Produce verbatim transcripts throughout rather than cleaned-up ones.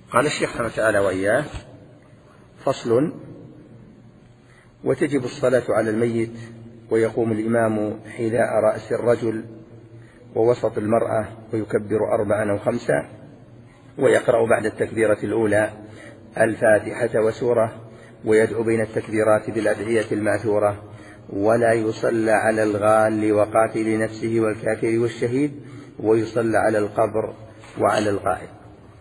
قال الشيخ رحمه تعالى وإياه: فصل: وتجب الصلاة على الميت ويقوم الإمام حذاء رأس الرجل ووسط المرأة ويكبر أربعا أو خمسا ويقرأ بعد التكبيرة الأولى الفاتحة وسورة ويدعو بين التكبيرات بالأدعية المأثورة ولا يصلى على الغال وقاتل نفسه والكافر والشهيد ويصلى على القبر وعلى الغائب.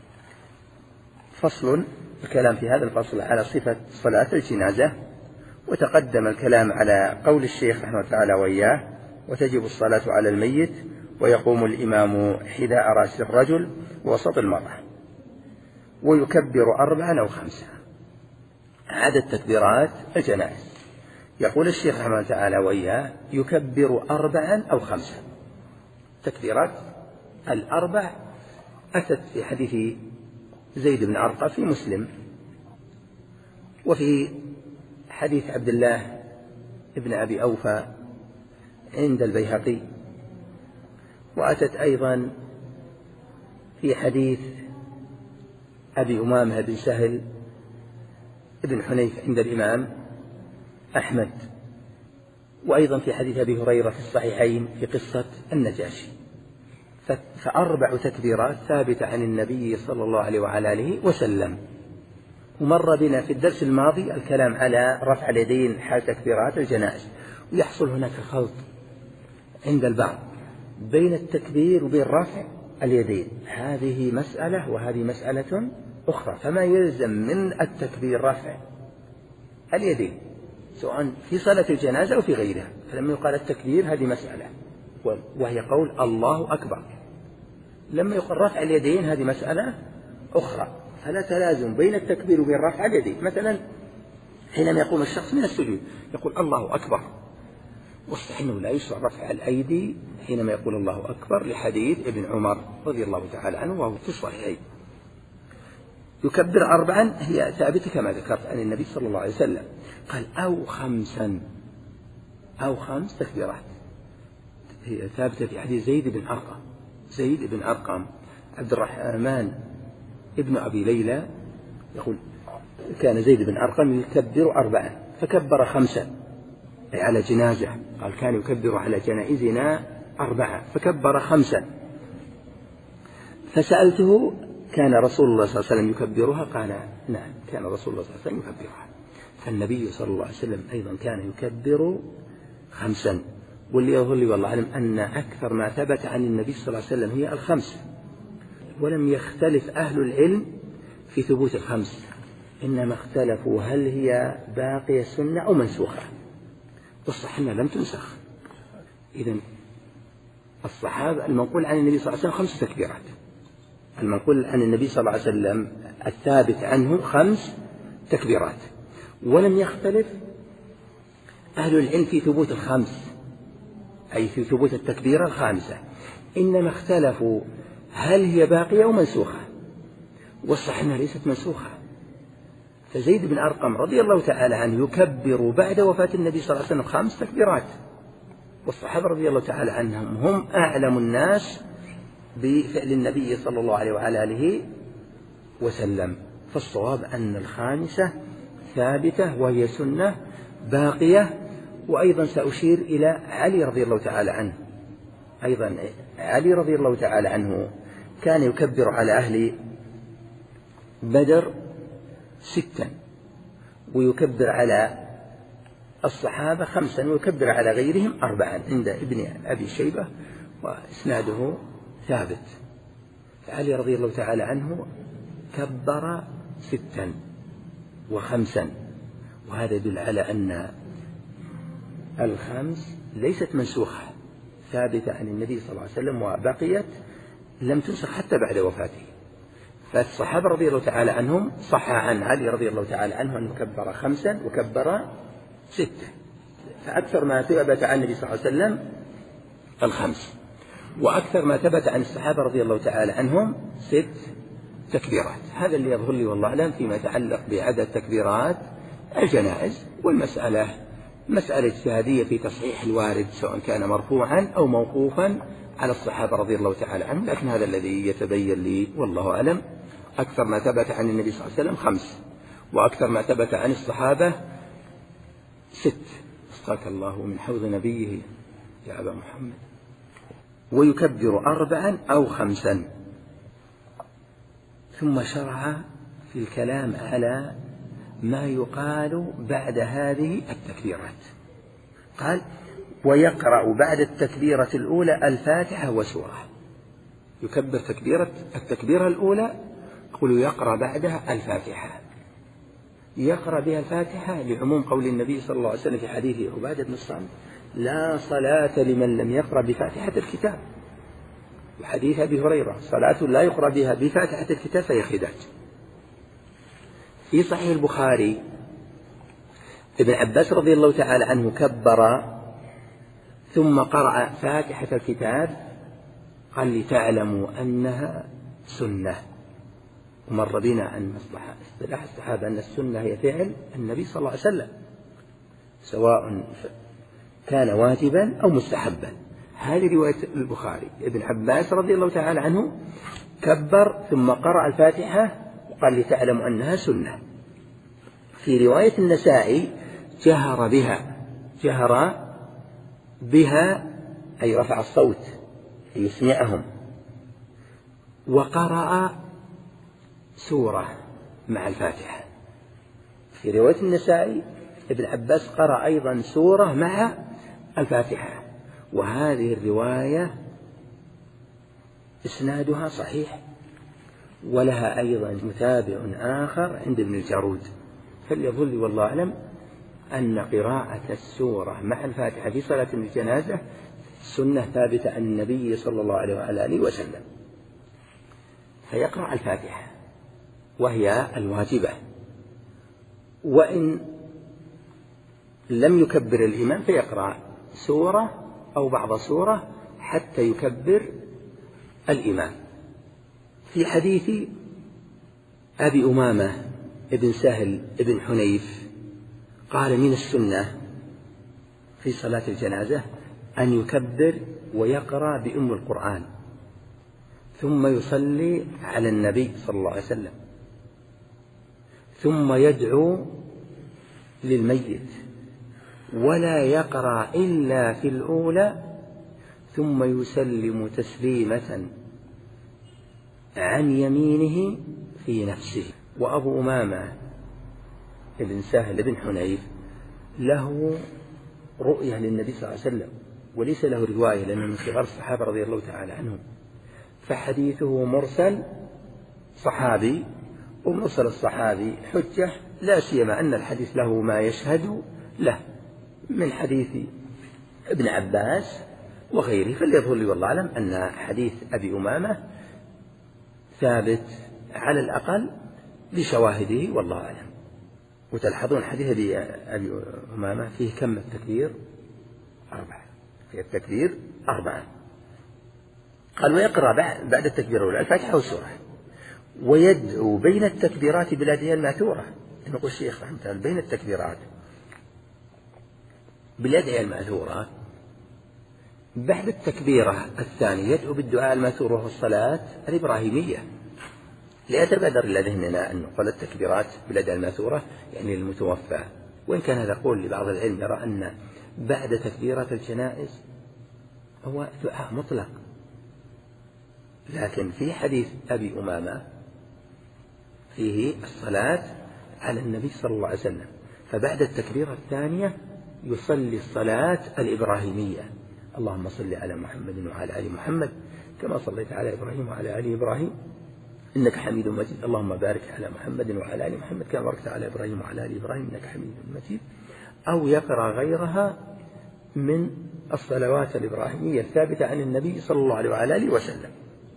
فصل: الكلام في هذا الفصل على صفة صلاة الجنازة، وتقدم الكلام على قول الشيخ رحمه تعالى وإياه: وتجب الصلاة على الميت ويقوم الإمام حذاء رأس الرجل ووسط المرأة ويكبر أربعا أو خمسة، عدد تكبيرات الجنائز. يقول الشيخ رحمه تعالى وإياه: يكبر أربعا أو خمسة. تكبيرات الأربع أتت في حديث زيد بن أرقم في مسلم، وفي حديث عبد الله ابن أبي أوفى عند البيهقي، وأتت أيضا في حديث أبي أمامة بن سهل ابن حنيف عند الإمام أحمد، وأيضا في حديث أبي هريرة في الصحيحين في قصة النجاشي. فأربع تكبيرات ثابتة عن النبي صلى الله عليه وعلى آله وسلم. ومر بنا في الدرس الماضي الكلام على رفع اليدين حال تكبيرات الجنائز، ويحصل هناك خلط عند البعض بين التكبير وبين رفع اليدين، هذه مسألة وهذه مسألة أخرى، فما يلزم من التكبير رفع اليدين سواء في صلاة الجنازة أو في غيرها. فلما يقال التكبير هذه مسألة وهي قول الله أكبر، لما يقال رفع اليدين هذه مسألة أخرى، فلا تلازم بين التكبير وبين رفع اليدين. مثلا حينما يقوم الشخص من السجود يقول الله أكبر، والصحيح أنه لا يشرع رفع الأيدي حينما يقول الله أكبر لحديث ابن عمر رضي الله تعالى عنه وهو في الصحيحين. يكبر أربعا هي ثابتة كما ذكرت عن النبي صلى الله عليه وسلم، قال أو خمسا، أو خمس تكبيرات، هي ثابتة في حديث زيد بن أرقم. زيد بن أرقم عبد الرحمن ابن أبي ليلى يقول: كان زيد بن أرقم يكبر أربعا فكبر خمسا، أي على جنازة، قال كان يكبر على جنائزنا أربعة فكبر خمسا. فسألته: كان رسول الله صلى الله عليه وسلم يكبرها؟ قال: نعم، كان رسول الله صلى الله عليه وسلم يكبرها. فالنبي صلى الله عليه وسلم أيضا كان يكبر خمسا، واللي يظهر لي والله أعلم أن أكثر ما ثبت عن النبي صلى الله عليه وسلم هي الخمس، ولم يختلف أهل العلم في ثبوت الخمس، إنما اختلفوا هل هي باقية سنة أو منسوخة، والصحيح أنها لم تنسخ. إذن الصحابة المنقول عن النبي صلى الله عليه وسلم خمس تكبيرات، المنقول عن النبي صلى الله عليه وسلم الثابت عنه خمس تكبيرات، ولم يختلف أهل العلم في ثبوت الخمس، أي في ثبوت التكبيرة الخامسة، إنما اختلفوا هل هي باقية أو منسوخة، والصحيح أنها ليست منسوخة. فزيد بن أرقم رضي الله تعالى عنه يكبر بعد وفاة النبي صلى الله عليه وسلم خمس تكبيرات، والصحابة رضي الله تعالى عنهم هم أعلم الناس بفعل النبي صلى الله عليه وعلى آله وسلم. فالصواب أن الخامسة ثابتة وهي سنة باقية. وأيضا سأشير إلى علي رضي الله تعالى عنه، أيضا علي رضي الله تعالى عنه كان يكبر على أهل بدر ستا، ويكبر على الصحابة خمسا، ويكبر على غيرهم أربعا عند ابن أبي شيبة، وإسناده ثابت. علي رضي الله تعالى عنه كبر ستا وخمسا، وهذا يدل على أن الخمس ليست منسوخة، ثابتة عن النبي صلى الله عليه وسلم وبقيت لم تنسخ حتى بعد وفاته. فالصحابة رضي الله تعالى عنهم صح عن علي رضي الله تعالى عنه أنه كبر خمسا وكبر ستة، فأكثر ما ثبت عن النبي صلى الله عليه وسلم الخمس، وأكثر ما ثبت عن الصحابة رضي الله تعالى عنهم ست تكبيرات. هذا اللي يظهر لي والله أعلم فيما يتعلق بعدد تكبيرات الجنائز، والمسألة مسألة اجتهادية في تصحيح الوارد سواء كان مرفوعا أو موقوفا على الصحابة رضي الله تعالى عنهم، لكن هذا الذي يتبين لي والله أعلم. أكثر ما ثبت عن النبي صلى الله عليه وسلم خمس، وأكثر ما ثبت عن الصحابة ست. اسقاك الله من حوض نبيه يا أبا محمد. ويكبر أربعا أو خمسا. ثم شرع في الكلام على ما يقال بعد هذه التكبيرات. قال: ويقرأ بعد التكبيرة الأولى الفاتحة وسورة. يكبر تكبيرة التكبيرة الأولى، قل يقرأ بعدها الفاتحة. يقرأ بها الفاتحة لعموم قول النبي صلى الله عليه وسلم في حديث عبادة بن الصامت: لا صلاة لمن لم يقرأ بفاتحة الكتاب. وحديث أبي هريرة: صلاة لا يقرأ بها بفاتحة الكتاب فهي خداج. في صحيح البخاري ابن عباس رضي الله تعالى عنه كبر ثم قرأ فاتحة الكتاب، قال: لتعلموا أنها سنة. ومر بنا أن اصطلاح الصحابة أن السنة هي فعل النبي صلى الله عليه وسلم، سواء كان واجبا أو مستحبا. هذه رواية البخاري. ابن عباس رضي الله تعالى عنه كبر ثم قرأ الفاتحة وقال: لتعلموا أنها سنة. في رواية النسائي جهر بها، جهر بها أي رفع الصوت يسمعهم، وقرأ سورة مع الفاتحة. في رواية النسائي ابن عباس قرأ أيضا سورة مع الفاتحة. وهذه الرواية إسنادها صحيح، ولها أيضا متابع آخر عند ابن الجارود. فليظل والله أعلم أن قراءة السورة مع الفاتحة في صلاة الجنازة سنة ثابتة عن النبي صلى الله عليه وعلى آله وسلم. فيقرأ الفاتحة وهي الواجبة، وإن لم يكبر الإمام فيقرأ سورة أو بعض سورة حتى يكبر الإمام. في حديث أبي أمامة ابن سهل ابن حنيف قال: من السنة في صلاة الجنازة أن يكبر ويقرأ بأم القرآن، ثم يصلي على النبي صلى الله عليه وسلم، ثم يدعو للميت، ولا يقرأ إلا في الأولى، ثم يسلم تسليمة عن يمينه في نفسه. وأبو أمامة ابن سهل ابن حنيف له رؤية للنبي صلى الله عليه وسلم، وليس له رواية، لأنه من صغار الصحابة رضي الله تعالى عنهم، فحديثه مرسل صحابي، ومرسل الصحابي حجة، لا سيما أن الحديث له ما يشهد له من حديث ابن عباس وغيره. فليظهر لي والله أعلم أن حديث أبي أمامة ثابت على الأقل بشواهده والله أعلم. وتلحظون حديث أبي أمامة فيه كم التكبير؟ أربعة. في التكبير أربعة. قال: ويقرأ بعد التكبير الأولى الفاتحة والسورة، ويدعو بين التكبيرات بالأدعية المأثورة. نقول الشيخ رحمه الله بين التكبيرات بالأدعية المأثورة. بعد التكبيرة الثانية يدعو بالدعاء المأثور وهو الصلاة الإبراهيمية. لا يتبادر إلى ذهننا أن نقول التكبيرات بالأدعية المأثورة يعني للمتوفى، وإن كان هذا قول لبعض العلم يرى أن بعد تكبيرات الجنائز هو دعاء مطلق. لكن في حديث أبي أمامة فيه الصلاة على النبي صلى الله عليه وسلم، فبعد التكبيرة الثانية يصلي الصلاة الإبراهيمية: اللهم صل على محمد وعلى آل محمد كما صليت على إبراهيم وعلى آل إبراهيم إنك حميد مجيد، اللهم بارك على محمد وعلى آل محمد كما باركت على إبراهيم وعلى آل إبراهيم إنك حميد مجيد. أو يقرأ غيرها من الصلوات الإبراهيمية الثابتة عن النبي صلى الله عليه وعلى آله وسلم.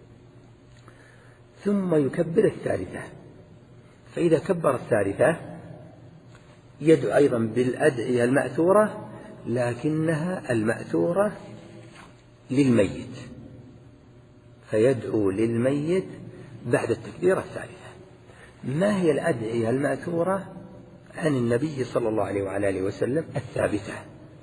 ثم يكبر الثالثة. فإذا كبر الثالثة يدعو أيضا بالأدعية المأثورة، لكنها المأثورة للميت، فيدعو للميت بعد التكبيرة الثالثة. ما هي الأدعية المأثورة عن النبي صلى الله عليه وعلى آله وسلم الثابتة؟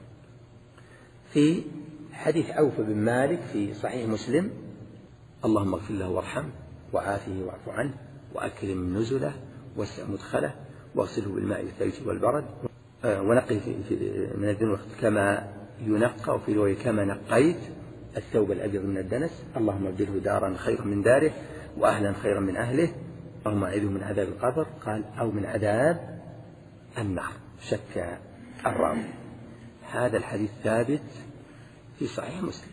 في حديث عوف بن مالك في صحيح مسلم: اللهم اغفر له وارحمه وعافه واعف عنه وأكرم نزله واسع مدخله واغسله بالماء والثلج والبرد ونقي من الذنوب كما ينقى، وفي رواية كما نقيت الثوب الأبيض من الدنس. اللهم ابدله دارا خيرا من داره وأهلا خيرا من أهله. اللهم أعذه من عذاب القبر، قال أو من عذاب النار، شك الراوي. هذا الحديث ثابت في صحيح مسلم.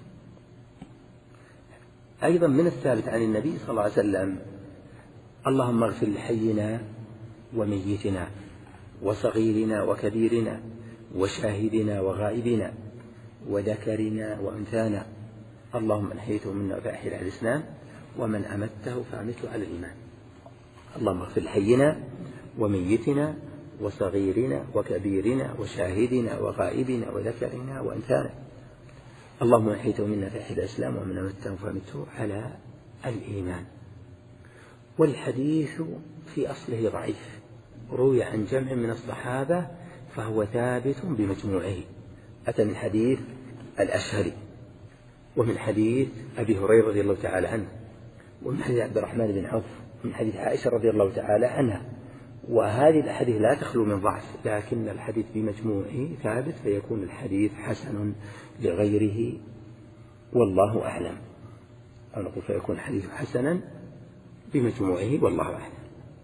أيضا من الثابت عن النبي صلى الله عليه وسلم: اللهم اغفر لحينا وميتنا وصغيرنا وكبيرنا وشاهدنا وغائبنا وذكرنا وأنثانا، اللهم من أحييته منا فأحيي على الإسلام ومن أمته فأمته على الإيمان. اللهم اغفر لحينا وميتنا وصغيرنا وكبيرنا وشاهدنا وغائبنا وذكرنا وأنثانا، اللهم من أحييته منا فأحيي على الإسلام ومن أمته فأمته على الإيمان. والحديث في أصله ضعيف، روي عن جمع من الصحابة فهو ثابت بمجموعه. أتى من حديث الأشهري، ومن حديث أبي هريرة رضي الله تعالى عنه، ومن حديث عبد الرحمن بن عوف، ومن حديث عائشة رضي الله تعالى عنها. وهذه الأحاديث لا تخلو من ضعف، لكن الحديث بمجموعه ثابت، فيكون الحديث حسن لغيره والله أعلم، أو نقول فيكون الحديث حسنا بمجموعه والله أعلم.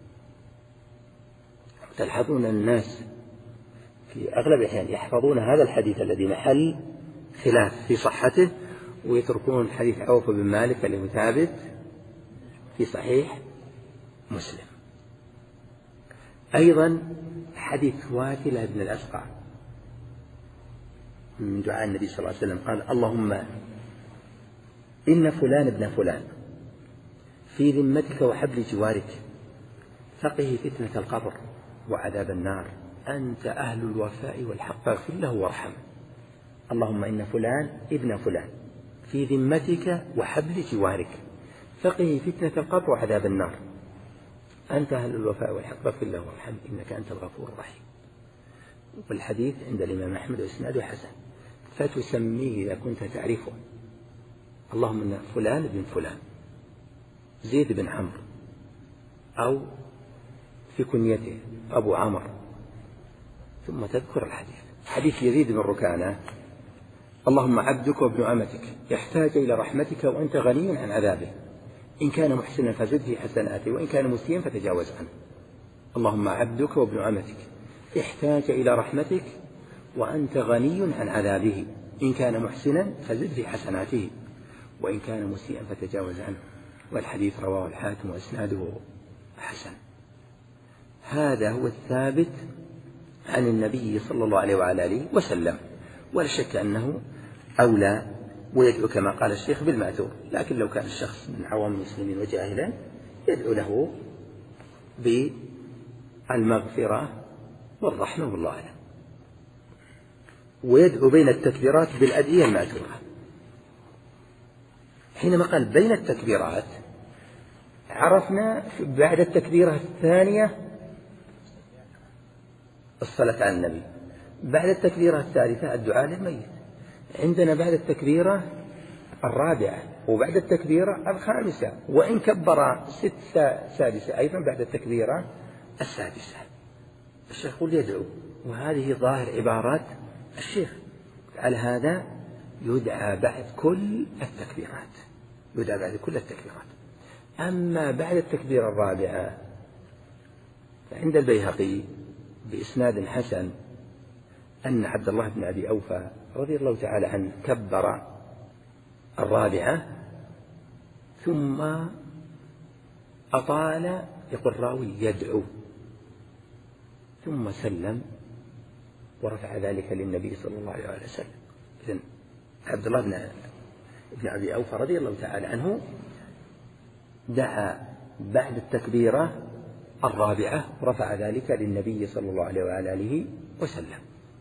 تلحظون الناس في أغلب الأحيان يحفظون هذا الحديث الذي محل خلاف في صحته، ويتركون حديث عوف بن مالك الذي ثابت في صحيح مسلم. أيضا حديث واثلة بن الأسقع من دعاء النبي صلى الله عليه وسلم، قال: اللهم إن فلان ابن فلان في ذمتك وحبل جوارك، فقه فتنة القبر وعذاب النار، أنت أهل الوفاء والحق، فاغفر له وارحمه. اللهم إن فلان ابن فلان في ذمتك وحبل جوارك، فقه فتنة القبر وعذاب النار، أنت أهل الوفاء والحق، فاغفر له وارحمه إنك أنت الغفور الرحيم. والحديث عند الإمام أحمد وإسناده حسن. فتسميه إذا كنت تعرفه: اللهم إن فلان ابن فلان زيد بن عمرو، أو في كنيته أبو عمرو، ثم تذكر الحديث. حديث يزيد بن ركانة: اللهم عبدك وابن أمتك يحتاج إلى رحمتك وأنت غني عن عذابه، إن كان محسنا فزد في حسناته وإن كان مسيئا فتجاوز عنه. اللهم عبدك وابن أمتك يحتاج إلى رحمتك وأنت غني عن عذابه، إن كان محسنا فزد في حسناته وإن كان مسيئا فتجاوز عنه. والحديث رواه الحاكم وإسناده حسن. هذا هو الثابت عن النبي صلى الله عليه وعلى آله وسلم، ولا شك أنه أولى، ويدعو كما قال الشيخ بالمأثور. لكن لو كان الشخص من عوام المسلمين وجاهلا يدعو له بالمغفرة والرحمة والله أعلم، ويدعو بين التكبيرات بالأدعية المأثورة. حينما قال بين التكبيرات عرفنا بعد التكبيرة الثانية الصلاة على النبي، بعد التكبيرة الثالثة الدعاء للميت، عندنا بعد التكبيرة الرابعة وبعد التكبيرة الخامسة، وإن كبر ست سادسة أيضا بعد التكبيرة السادسة. الشيخ يقول يدعو، وهذه ظاهر عبارات الشيخ. على هذا يدعى بعد كل التكبيرات، يدعى بعد كل التكبيرات. أما بعد التكبيرة الرابعة فعند البيهقي بإسناد حسن أن عبد الله بن أبي أوفى رضي الله تعالى عنه كبر الرابعة ثم أطال، يقول الراوي يدعو، ثم سلم ورفع ذلك للنبي صلى الله عليه وسلم. إذن عبد الله بن ابن أبي أوفى رضي الله تعالى عنه دعا بعد التكبيرة الرابعة ورفع ذلك للنبي صلى الله عليه وآله وسلم.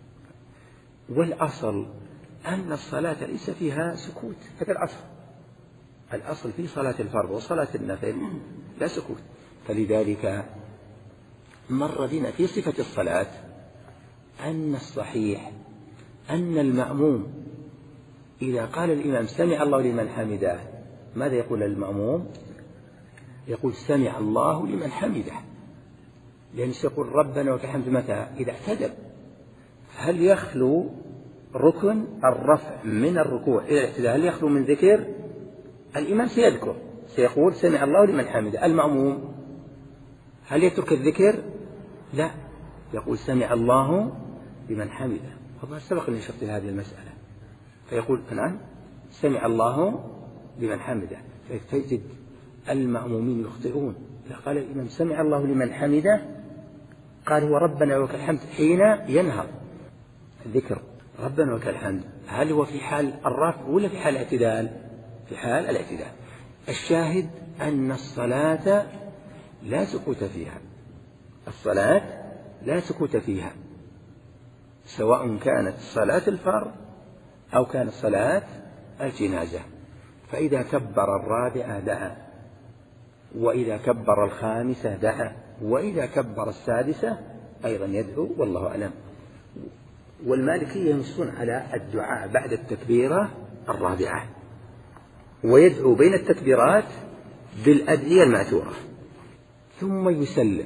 والأصل أن الصلاة ليس فيها سكوت، هذا الأصل. الأصل في صلاة الفرض وصلاة النفل لا سكوت. فلذلك مر بنا في صفة الصلاة أن الصحيح أن المأموم إذا قال الإمام سمع الله لمن حمده ماذا يقول المأموم؟ يقول سمع الله لمن حمده، لأن يقول ربنا ولك الحمد متى؟ إذا اعتدل. هل يخلو ركن الرفع من الركوع إلى الاعتدال هل يخلو من ذكر؟ الإمام سيذكر، سيقول سمع الله لمن حمده. المأموم هل يترك الذكر؟ لا، يقول سمع الله لمن حمده. والله سبق أن شرت هذه المسألة، فيقول نعم سمع الله لمن حمده، فتجد المأمومين يخطئون. إذا قال الإمام سمع الله لمن حمده قال هو ربنا ولك الحمد حين ينهض الذكر ربنا ولك الحمد، هل هو في حال الرفع ولا في حال الاعتدال؟ في حال الاعتدال. الشاهد أن الصلاة لا سكوت فيها، الصلاة لا سكوت فيها، سواء كانت صلاة الفرض أو كانت صلاة الجنازة. فإذا كبر الرابعة دعا، وإذا كبر الخامسة دعا، وإذا كبر السادسة أيضا يدعو، والله أعلم. والمالكية ينصون على الدعاء بعد التكبيرة الرابعة، ويدعو بين التكبيرات بالأدعية المأثورة ثم يسلم.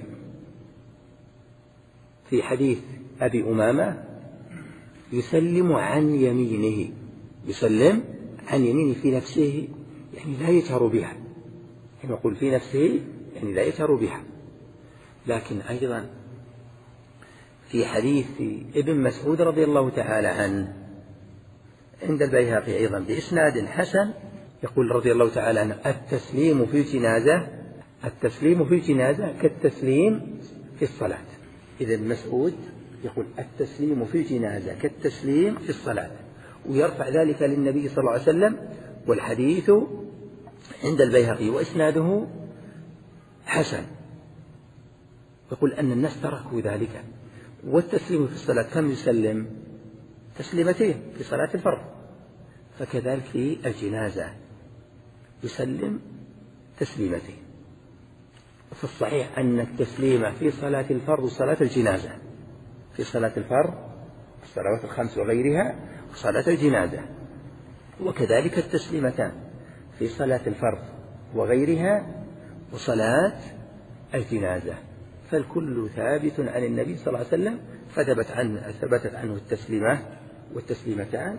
في حديث أبي أمامة يسلم عن يمينه، يسلم عن يمينه في نفسه، يعني لا يجهر بها، يعني يقول في نفسه يعني لا يجهر بها. لكن أيضا في حديث ابن مسعود رضي الله تعالى عنه عند البيهقي أيضا بإسناد حسن يقول رضي الله تعالى عنه التسليم في الجنازة التسليم في الجنازة كالتسليم في الصلاة. إذا ابن مسعود يقول التسليم في الجنازة كالتسليم في الصلاة، ويرفع ذلك للنبي صلى الله عليه وسلم. والحديث عند البيهقي وإسناده حسن، يقول أن الناس تركوا ذلك. والتسليم في الصلاة كم يسلم؟ تسليمتين في صلاة الفرض، فكذلك في الجنازة يسلم تسليمتين. في الصحيح أن التسليم في صلاة الفرض وصلاة الجنازة، في صلاة الفرض الصلوات الخمس وغيرها وصلاة الجنازة، وكذلك التسليمتان في صلاة الفرض وغيرها وصلاة الجنازة، فالكل ثابت عن النبي صلى الله عليه وسلم، فثبت عنه ثبتت عنه التسليمة والتسليمتان،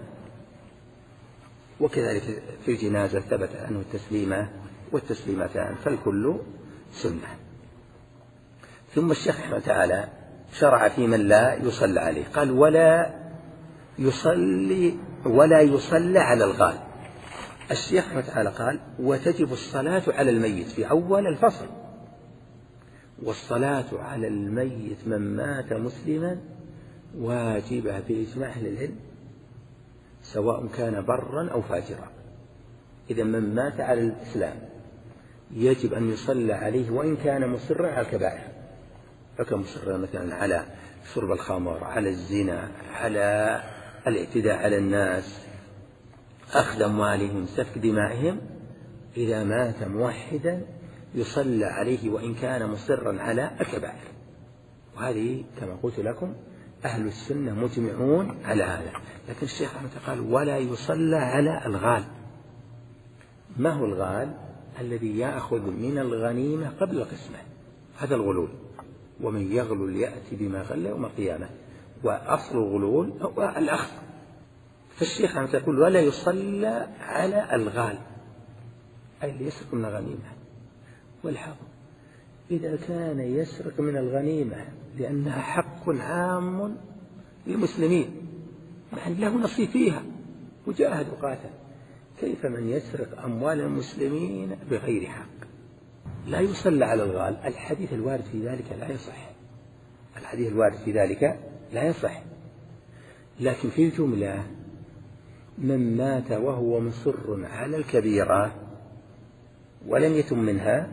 وكذلك في الجنازة ثبت عنه التسليمة والتسليمتان، فالكل سنة. ثم الشيخ رحمه تعالى شرع في من لا يصلى عليه، قال ولا يصلي ولا يصلى على الغال. الشيخ رحمه تعالى قال وتجب الصلاة على الميت في أول الفصل، والصلاة على الميت من مات مسلما واجبة بإجماع أهل العلم سواء كان برا أو فاجرا. إذا من مات على الإسلام يجب أن يصلى عليه وإن كان مصرا على الكبائر، فكان مصرا مثلا على شرب الخمر، على الزنا، على الاعتداء على الناس، أخذ أموالهم، سفك دمائهم. إذا مات موحدا يصلى عليه وإن كان مصرا على الكبائر. وهذه كما قلت لكم أهل السنة مجمعون على هذا. لكن الشيخ رحمه الله قال ولا يصلى على الغال. ما هو الغال؟ الذي يأخذ من الغنيمة قبل القسمة، هذا الغلول. ومن يغلل يأتي بما غل يوم القيامة، وأصل الغلول هو الأخذ. فالشيخ رحمه الله يقول ولا يصلى على الغال، أي اللي يسرق من الغنيمة. والحق إذا كان يسرق من الغنيمة لأنها حق عام للمسلمين يعني له نصيب فيها وجاهد وقاتل، كيف من يسرق أموال المسلمين بغير حق؟ لا يصلى على الغال. الحديث الوارد في ذلك لا يصح، الحديث الوارد في ذلك لا يصح. لكن في الجملة من مات وهو مصر على الكبيرة ولم يتم منها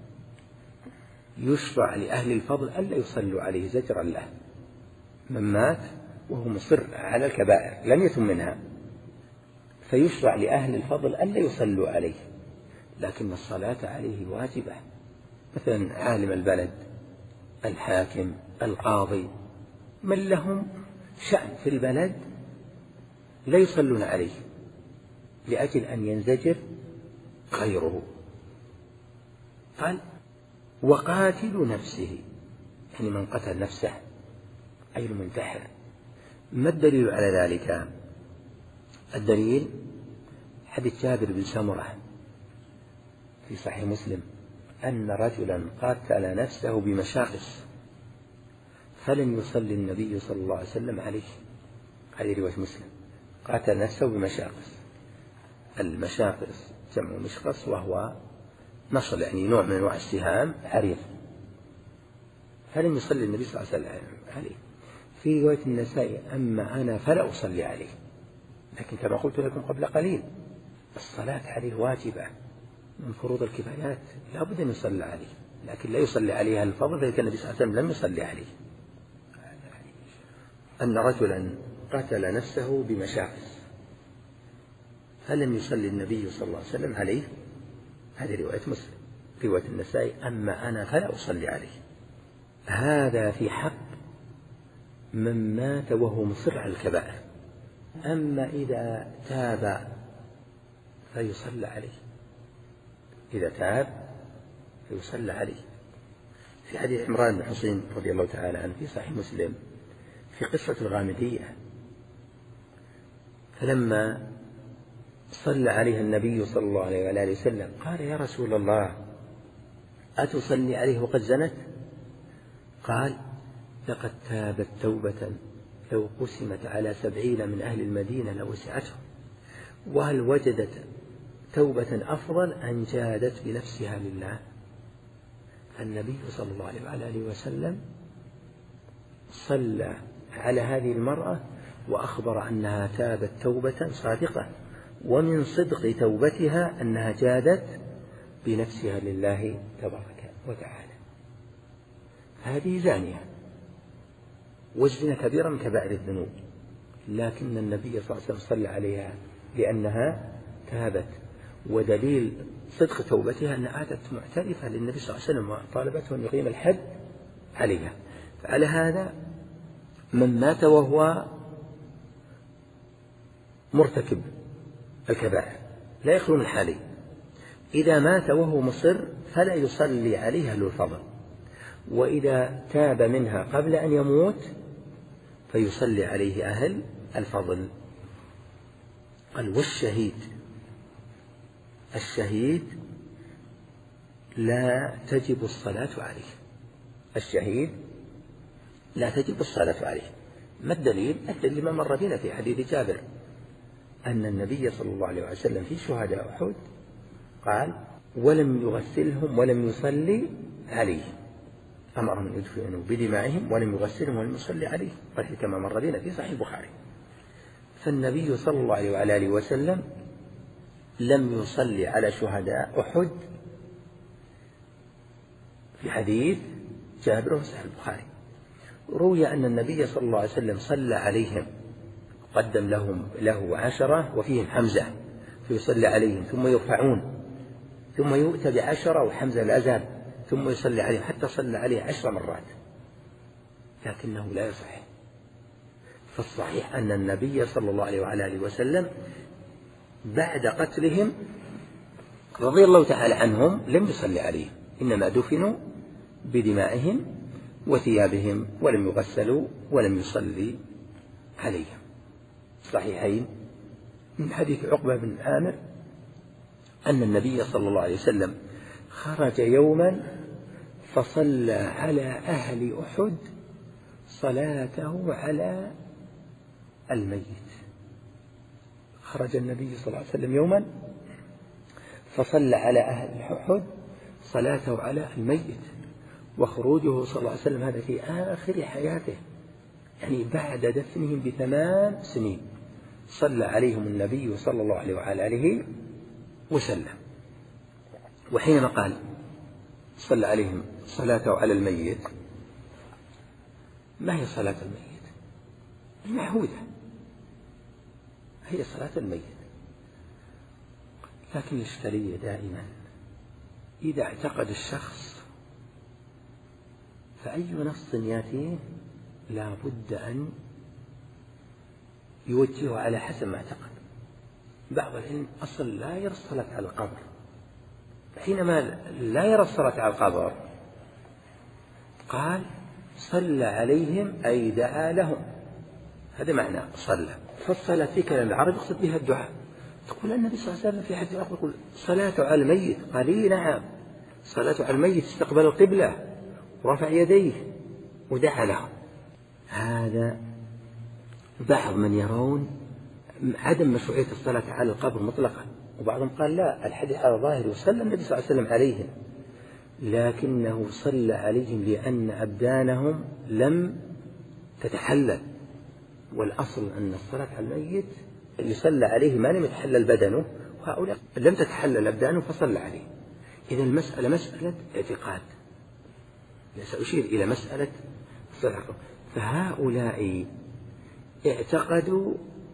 يشرع لأهل الفضل ألا يصلوا عليه زجرا له. من مات وهو مصر على الكبائر لم يتم منها فيشرع لأهل الفضل ألا يصلوا عليه، لكن الصلاة عليه واجبة. مثلا عالم البلد، الحاكم، القاضي، من لهم شأن في البلد لا يصلون عليه لأجل أن ينزجر غيره. قال وقاتل نفسه، يعني من قتل نفسه أي المنتحر. ما الدليل على ذلك؟ الدليل حديث جابر بن سمرة في صحيح مسلم أن رجلا قاتل نفسه بمشاقص فلم يصلي النبي صلى الله عليه وسلم عليه. هذه رواية مسلم. قاتل نفسه بمشاقص، المشاقص جمع مشقص وهو نصل، يعني نوع من أنواع السهام عريض، فلم يصلي النبي صلى الله عليه وسلم عليه. في رواية النسائي أما أنا فلا أصلي عليه، لكن كما قلت لكم قبل قليل الصلاة عليه واجبة من فروض الكفايات، لا بد أن يصلى عليه، لكن لا يصلي عليها الفضل، فإن النبي صلى الله عليه وسلم لم يصلي عليه. أن رجلا قتل نفسه بمشاقص فلم يصلي النبي صلى الله عليه وسلم عليه. هذه رواية مسلم. رواية النسائي أما أنا فلا أصلي عليه. هذا في حق من مات وهو مصر على الكبائر. أما إذا تاب فيصلى عليه، إذا تاب فيصلى عليه. في حديث عمران بن حسين رضي الله تعالى عنه في صحيح مسلم في قصة الغامدية، فلما صلى عليها النبي صلى الله عليه وآله وسلم قال يا رسول الله أتصلي عليه وقد زنت؟ قال لقد تابت توبة لو قسمت على سبعين من أهل المدينة لوسعتهم، وهل وجدت توبة أفضل أن جادت بنفسها لله؟ النبي صلى الله عليه وآله وسلم صلى على هذه المرأة وأخبر أنها تابت توبة صادقة، ومن صدق توبتها أنها جادت بنفسها لله تبارك وتعالى. هذه زانية وزن كبيرا من كبائر الذنوب، لكن النبي صلى الله عليه وسلم صلى عليها لأنها تابت، ودليل صدق توبتها أن عادت معترفة للنبي صلى الله عليه وسلم وطالبته أن يقيم الحد عليها. فعلى هذا من مات وهو مرتكب الكبائر لا يخلو من حالين: إذا مات وهو مصر فلا يصلي عليه أهل الفضل، وإذا تاب منها قبل أن يموت فيصلي عليه أهل الفضل. قال والشهيد، الشهيد لا تجب الصلاة عليه، الشهيد لا تجب الصلاة عليه. ما الدليل؟ الدليل ما مر بنا في حديث جابر أن النبي صلى الله عليه وسلم في شهداء أحد قال ولم يغسلهم ولم يصلي عليهم، أمرهم أن يدفنوا بدمائهم ولم يغسلهم ولم يصلي عليهم، كما مر بنا في صحيح البخاري. فالنبي صلى الله عليه وآله وسلم لم يصلي على شهداء أحد في حديث جابر في صحيح البخاري. روي أن النبي صلى الله عليه وسلم صلى عليهم، قدم لهم له عشرة وفيهم حمزة فيصلي عليهم، ثم يرفعون، ثم يؤتى بعشرة وحمزة العذاب، ثم يصلي عليهم حتى صلى عليه عشر مرات، لكنه لا يصح. فالصحيح أن النبي صلى الله عليه وآله وسلم بعد قتلهم رضي الله تعالى عنهم لم يصلي عليهم، إنما دفنوا بدمائهم وثيابهم ولم يغسلوا ولم يصلي عليهم. صحيحين من حديث عقبة بن عامر أن النبي صلى الله عليه وسلم خرج يوما فصلى على أهل أحد صلاته على الميت. خرج النبي صلى الله عليه وسلم يوما فصلى على أهل أحد صلاته على الميت، وخروجه صلى الله عليه وسلم هذا في آخر حياته، يعني بعد دفنهم بثمان سنين صلى عليهم النبي صلى الله عليه وآله وسلم. وحينما قال صلى عليهم صلاته على الميت، ما هي صلاة الميت؟ المعهودة هي صلاة الميت، لكن الإشكالية دائما إذا اعتقد الشخص فأي نص يأتيه لا بد أن يوجهه على حسب ما اعتقد. بعض العلم أصلا لا يرى الصلاة على القبر، حينما لا يرى الصلاة على القبر قال صلى عليهم أي دعا لهم، هذا معنى صلى. فالصلاة في كلام العرب يقصد بها الدعاء. تقول النبي صلى الله عليه وسلم في حديث آخر يقول صلاة على الميت، قال لي نعم، صلاة على الميت استقبل القبلة ورفع يديه ودعا لهم. هذا بعض من يرون عدم مشروعية الصلاة على القبر مطلقا، وبعضهم قال لا، الحديث على ظاهره وصلى النبي صلى الله عليه وسلم عليهم، لكنه صلى عليهم لأن أبدانهم لم تتحلل، والأصل أن الصلاة على الميت يصلى عليه ما لم يتحلل بدنه، وهؤلاء لم تتحلل أبدانه فصلى عليه. إذا المسألة مسألة اعتقاد، سأشير إلى مسألة الصلاة. فهؤلاء اعتقدوا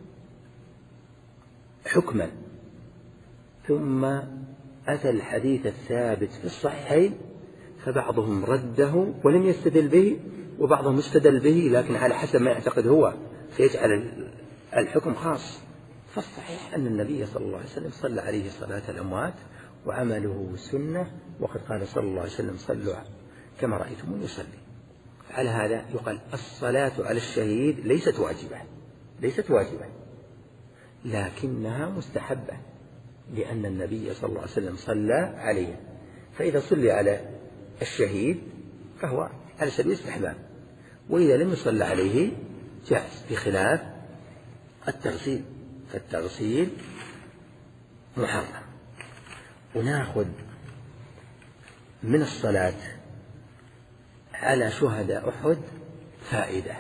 حكما، ثم أتى الحديث الثابت في الصحيحين فبعضهم رده ولم يستدل به، وبعضهم استدل به لكن على حسب ما يعتقد هو فيجعل الحكم خاص. فالصحيح أن النبي صلى الله عليه وسلم صلى عليه صلاة الأموات وعمله سنة، وقد قال صلى الله عليه وسلم صلوا كما رأيتموني يصلي. على هذا يقال الصلاة على الشهيد ليست واجبة، ليست واجبة لكنها مستحبة، لأن النبي صلى الله عليه وسلم صلى عليه. فإذا صلي على الشهيد فهو على سبيل الاستحباب، وإذا لم يصلى عليه جائز، بخلاف التغسيل، فالتغسيل محرم. وناخذ من الصلاة على شهداء أحد فائدة.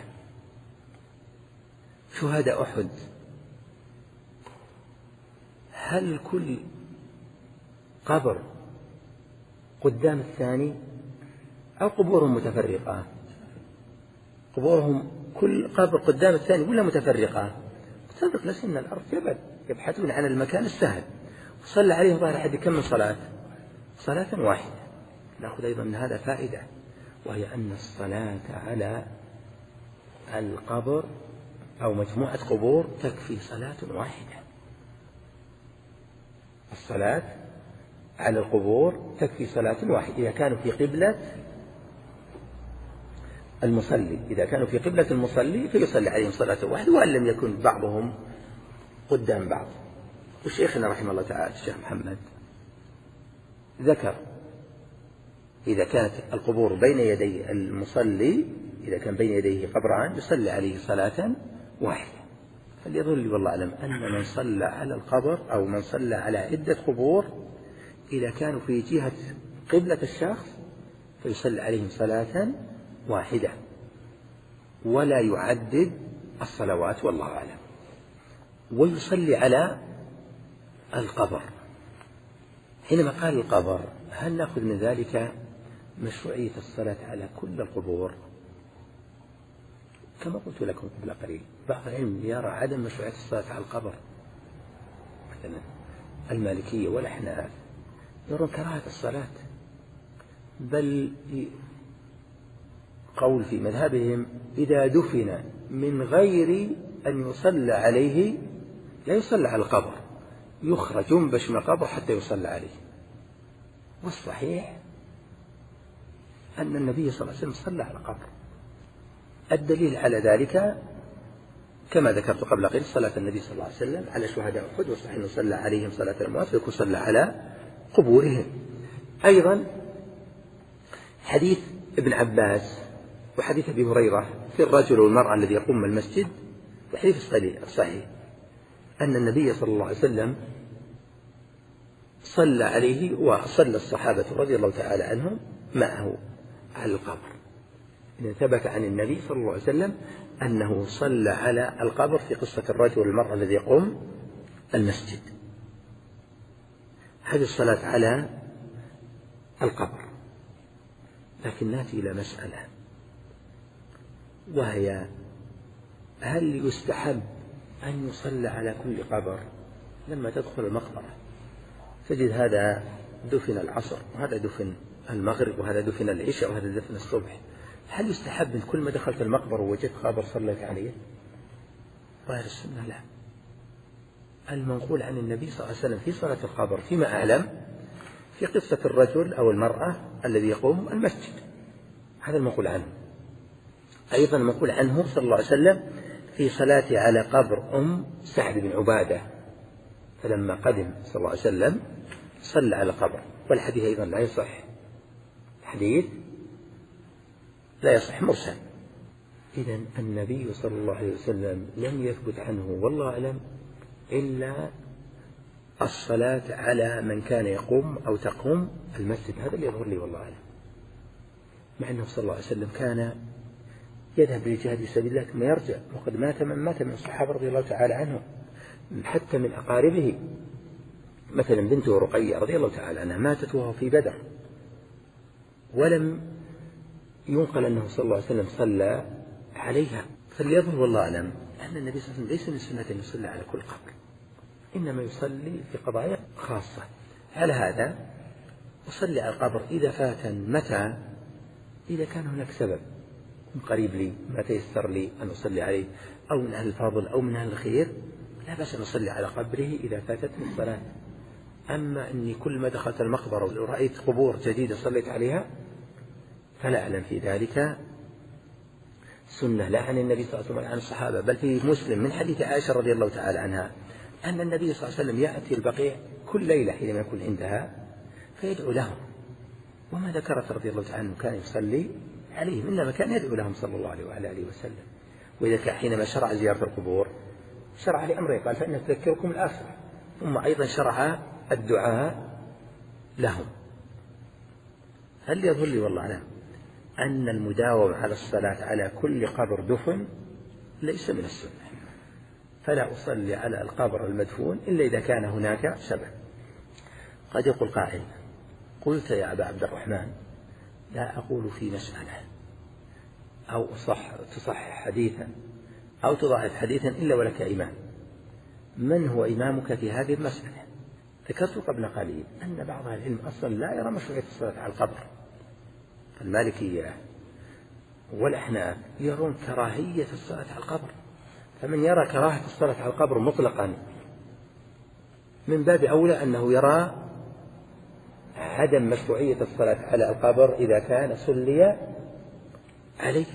شهداء أحد هل كل قبر قدام الثاني أو قبورهم متفرقة؟ قبورهم كل قبر قدام الثاني ولا متفرقة؟ متفرق لسن الأرض جبل، يبحثون عن المكان السهل. وصلى عليهم ظاهر أحد كم من صلاة؟ صلاة واحدة. نأخذ أيضا من هذا فائدة، وهي أن الصلاة على القبر أو مجموعة قبور تكفي صلاة واحدة. الصلاة على القبور تكفي صلاة واحدة إذا كانوا في قبلة المصلي، إذا كانوا في قبلة المصلي فيصلي عليهم صلاة واحدة، وأن لم يكن بعضهم قدام بعض. وشيخنا رحمه الله تعالى الشيخ محمد ذكر إذا كانت القبور بين يدي المصلي، إذا كان بين يديه قبران يصلي عليه صلاة واحدة. فليظن لي والله أعلم أن من صلى على القبر أو من صلى على عدة قبور إذا كانوا في جهة قبلة الشخص فيصلي عليهم صلاة واحدة ولا يعدد الصلوات والله أعلم. ويصلي على القبر. حينما قال القبر هل نأخذ من ذلك مشروعية الصلاة على كل القبور؟ كما قلت لكم قبل قليل بعض العلم يرى عدم مشروعية الصلاة على القبر، مثلا المالكية والأحناف يرون كراهة الصلاة، بل قول في مذهبهم إذا دفن من غير أن يصلى عليه لا يصلى على القبر، يخرج ينبش من القبر حتى يصلى عليه. والصحيح أن النبي صلى الله عليه وسلم صلى على القبر. الدليل على ذلك كما ذكرت قبل قليل صلاة النبي صلى الله عليه وسلم على شهداء أحد، وصحيح أنه صلى عليهم صلاة الأموات فيكون صلى على قبورهم. أيضا حديث ابن عباس وحديث أبي هريرة في الرجل والمرأة الذي يقوم المسجد، وحديث الصحيح أن النبي صلى الله عليه وسلم صلى عليه وصلى الصحابة رضي الله تعالى عنهم معه على القبر. إذا ثبت عن النبي صلى الله عليه وسلم أنه صلى على القبر في قصة الرجل والمرأة الذي يقوم المسجد. هذه الصلاة على القبر. لكن نأتي إلى مسألة، وهي هل يستحب أن يصلى على كل قبر؟ لما تدخل المقبرة تجد هذا دفن العصر وهذا دفن المغرب وهذا دفن العشاء وهذا دفن الصبح، هل يستحب من كل ما دخلت المقبرة ووجدت قبر صليت عليه؟ ظاهر السنة لا. المنقول عن النبي صلى الله عليه وسلم في صلاة القبر فيما أعلم في قصة الرجل أو المرأة الذي يقوم المسجد، هذا المقول عنه. أيضا المقول عنه صلى الله عليه وسلم في صلاته على قبر أم سعد بن عبادة، فلما قدم صلى الله عليه وسلم صلى على القبر، والحديث أيضا لا يصح، الحديث لا يصح مرسل. إذن النبي صلى الله عليه وسلم لم يثبت عنه والله أعلم إلا الصلاة على من كان يقوم أو تقوم المسجد، هذا اللي يظهر لي والله أعلم، مع أنه صلى الله عليه وسلم كان يذهب للجهاد في سبيل الله ثم يرجع، وقد مات من مات من الصحابة رضي الله تعالى عنهم، حتى من أقاربه، مثلا بنته رقية رضي الله تعالى عنها ماتت وهو في بدر، ولم ينقل أنه صلى الله عليه وسلم صلى عليها. فليظهر والله أعلم أن النبي صلى الله عليه وسلم ليس من سنة أن يصلي على كل قبر، إنما يصلي في قضايا خاصة. على هذا أصلي على القبر إذا فات، متى؟ إذا كان هناك سبب قريب لي ما تيسر لي أن أصلي عليه، أو من أهل الفضل أو من أهل الخير، لا بأس أن أصلي على قبره إذا فاتتني الصلاة. أما أني كل ما دخلت المقبرة ورأيت قبور جديدة صليت عليها فلا أعلم في ذلك سنة لا عن النبي صلى الله عليه وسلم عن الصحابة، بل في مسلم من حديث عائشة رضي الله تعالى عنها أن النبي صلى الله عليه وسلم يأتي البقيع كل ليلة حينما يكون عندها فيدعو لهم، وما ذكرت رضي الله تعالى عنه كان يصلي عليهم، إنما كان يدعو لهم صلى الله عليه وعلى آله وسلم. وإذا كان حينما شرع زيارة القبور شرع لأمره، قال فإنها تذكركم الآخرة، ثم أيضا شرع الدعاء لهم. هل يظهر لي والله أعلم أن المداومة على الصلاة على كل قبر دفن ليس من السنة، فلا أصلي على القبر المدفون إلا إذا كان هناك سبب. قد يقول قائل قلت يا أبا عبد الرحمن لا أقول في مسألة أو أصح تصحح حديثا أو تضعف حديثا إلا ولك إمام، من هو إمامك في هذه المسألة؟ ذكرت قبل قليل أن بعض العلم أصلا لا يرى مشروعية الصلاة على القبر، المالكية والأحناف يرون كراهية الصلاة على القبر، فمن يرى كراهة الصلاة على القبر مطلقا من باب أولى أنه يرى عدم مشروعية الصلاة على القبر إذا كان صلي عليه.